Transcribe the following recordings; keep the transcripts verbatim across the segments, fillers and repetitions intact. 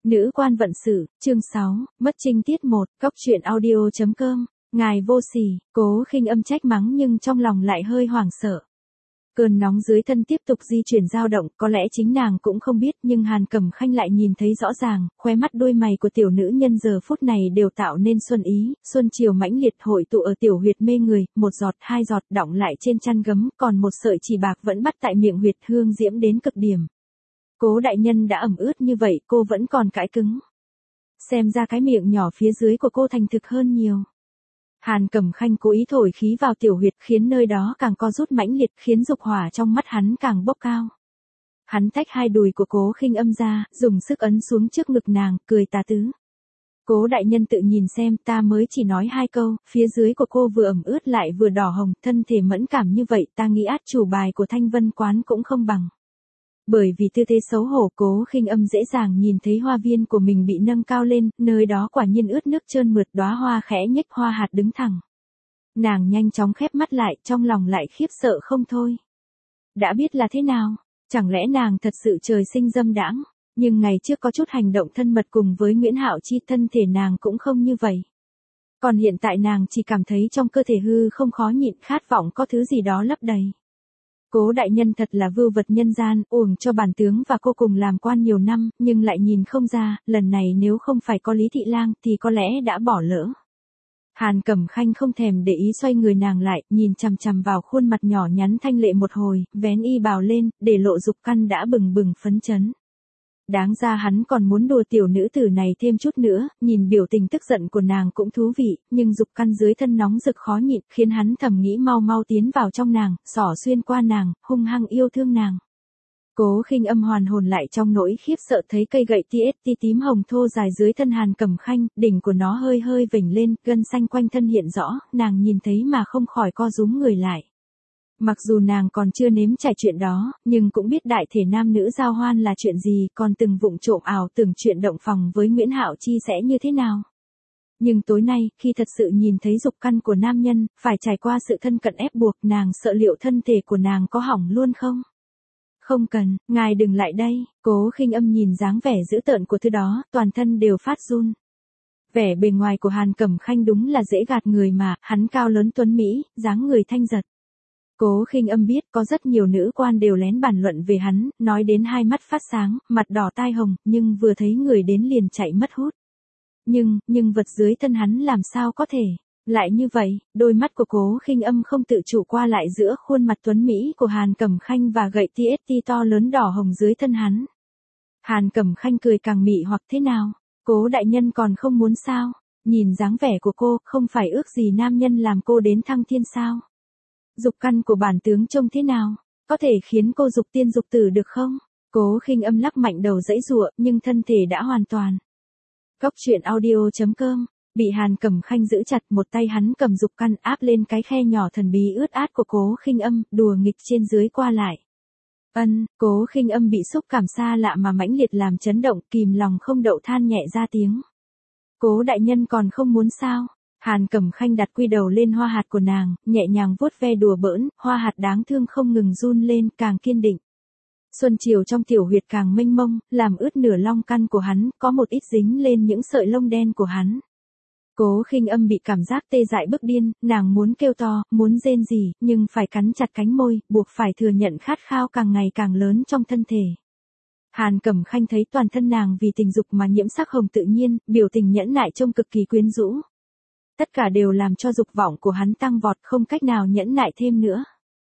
Nữ quan vận sự, chương sáu, mất trinh tiết một, góc truyện audio chấm com, ngài vô sỉ, Cố Khinh Âm trách mắng nhưng trong lòng lại hơi hoảng sợ. Cơn nóng dưới thân tiếp tục di chuyển dao động, có lẽ chính nàng cũng không biết nhưng Hàn Cẩm Khanh lại nhìn thấy rõ ràng, khóe mắt đôi mày của tiểu nữ nhân giờ phút này đều tạo nên xuân ý, xuân chiều mãnh liệt hội tụ ở tiểu huyệt mê người, một giọt hai giọt đọng lại trên chăn gấm, còn một sợi chỉ bạc vẫn bắt tại miệng huyệt hương diễm đến cực điểm. Cố đại nhân đã ẩm ướt như vậy cô vẫn còn cãi cứng. Xem ra cái miệng nhỏ phía dưới của cô thành thực hơn nhiều. Hàn Cẩm Khanh cố ý thổi khí vào tiểu huyệt khiến nơi đó càng co rút mãnh liệt khiến dục hỏa trong mắt hắn càng bốc cao. Hắn tách hai đùi của Cố Khinh Âm ra, dùng sức ấn xuống trước ngực nàng, cười tà tứ. Cố đại nhân tự nhìn xem, ta mới chỉ nói hai câu, phía dưới của cô vừa ẩm ướt lại vừa đỏ hồng, thân thể mẫn cảm như vậy ta nghĩ át chủ bài của Thanh Vân Quán cũng không bằng. Bởi vì tư thế xấu hổ Cố Khinh Âm dễ dàng nhìn thấy hoa viên của mình bị nâng cao lên, nơi đó quả nhiên ướt nước trơn mượt, đóa hoa khẽ nhếch, hoa hạt đứng thẳng. Nàng nhanh chóng khép mắt lại, trong lòng lại khiếp sợ không thôi. Đã biết là thế nào, chẳng lẽ nàng thật sự trời sinh dâm đãng, nhưng ngày trước có chút hành động thân mật cùng với Nguyễn Hạo Chi, thân thể nàng cũng không như vậy. Còn hiện tại nàng chỉ cảm thấy trong cơ thể hư không khó nhịn, khát vọng có thứ gì đó lấp đầy. Cố đại nhân thật là vưu vật nhân gian, uổng cho bản tướng và cô cùng làm quan nhiều năm, nhưng lại nhìn không ra, lần này nếu không phải có Lý Thị Lang thì có lẽ đã bỏ lỡ. Hàn Cẩm Khanh không thèm để ý xoay người nàng lại, nhìn chằm chằm vào khuôn mặt nhỏ nhắn thanh lệ một hồi, vén y bào lên, để lộ dục căn đã bừng bừng phấn chấn. Đáng ra hắn còn muốn đùa tiểu nữ tử này thêm chút nữa, nhìn biểu tình tức giận của nàng cũng thú vị, nhưng dục căn dưới thân nóng rực khó nhịn, khiến hắn thầm nghĩ mau mau tiến vào trong nàng, xỏ xuyên qua nàng, hung hăng yêu thương nàng. Cố Khinh Âm hoàn hồn lại trong nỗi khiếp sợ thấy cây gậy tê ét tê tím hồng thô dài dưới thân Hàn Cẩm Khanh, đỉnh của nó hơi hơi vểnh lên, gân xanh quanh thân hiện rõ, nàng nhìn thấy mà không khỏi co rúm người lại. Mặc dù nàng còn chưa nếm trải chuyện đó, nhưng cũng biết đại thể nam nữ giao hoan là chuyện gì, còn từng vụng trộm ảo tưởng chuyện động phòng với Nguyễn Hạo Chi sẽ như thế nào. Nhưng tối nay, khi thật sự nhìn thấy dục căn của nam nhân, phải trải qua sự thân cận ép buộc, nàng sợ liệu thân thể của nàng có hỏng luôn không? Không cần, ngài đừng lại đây, Cố Khinh Âm nhìn dáng vẻ dữ tợn của thứ đó, toàn thân đều phát run. Vẻ bề ngoài của Hàn Cẩm Khanh đúng là dễ gạt người mà, hắn cao lớn tuấn mỹ, dáng người thanh giật. Cố Khinh Âm biết có rất nhiều nữ quan đều lén bàn luận về hắn, nói đến hai mắt phát sáng, mặt đỏ tai hồng, nhưng vừa thấy người đến liền chạy mất hút. Nhưng, nhưng vật dưới thân hắn làm sao có thể, lại như vậy, đôi mắt của Cố Khinh Âm không tự chủ qua lại giữa khuôn mặt tuấn mỹ của Hàn Cẩm Khanh và gậy tê ét tê to lớn đỏ hồng dưới thân hắn. Hàn Cẩm Khanh cười càng mị hoặc thế nào, Cố đại nhân còn không muốn sao, nhìn dáng vẻ của cô, không phải ước gì nam nhân làm cô đến thăng thiên sao. Dục căn của bản tướng trông thế nào, có thể khiến cô dục tiên dục tử được không? Cố Khinh Âm lắc mạnh đầu giãy giụa, nhưng thân thể đã hoàn toàn. Góc truyện audio chấm com, bị Hàn Cẩm Khanh giữ chặt, một tay hắn cầm dục căn áp lên cái khe nhỏ thần bí ướt át của Cố Khinh Âm, đùa nghịch trên dưới qua lại. Ân, Cố Khinh Âm bị xúc cảm xa lạ mà mãnh liệt làm chấn động, kìm lòng không đậu than nhẹ ra tiếng. Cố đại nhân còn không muốn sao? Hàn Cẩm Khanh đặt quy đầu lên hoa hạt của nàng, nhẹ nhàng vuốt ve đùa bỡn, hoa hạt đáng thương không ngừng run lên, càng kiên định. Xuân chiều trong tiểu huyệt càng mênh mông, làm ướt nửa long căn của hắn, có một ít dính lên những sợi lông đen của hắn. Cố Khinh Âm bị cảm giác tê dại bức điên, nàng muốn kêu to, muốn rên rỉ, nhưng phải cắn chặt cánh môi, buộc phải thừa nhận khát khao càng ngày càng lớn trong thân thể. Hàn Cẩm Khanh thấy toàn thân nàng vì tình dục mà nhiễm sắc hồng tự nhiên, biểu tình nhẫn nại trông cực kỳ quyến rũ. Tất cả đều làm cho dục vọng của hắn tăng vọt, không cách nào nhẫn nại thêm nữa.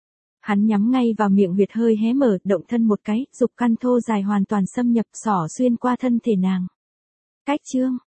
Hắn nhắm ngay vào miệng huyệt hơi hé mở, động thân một cái, dục căn thô dài hoàn toàn xâm nhập, xỏ xuyên qua thân thể nàng. Cách chương,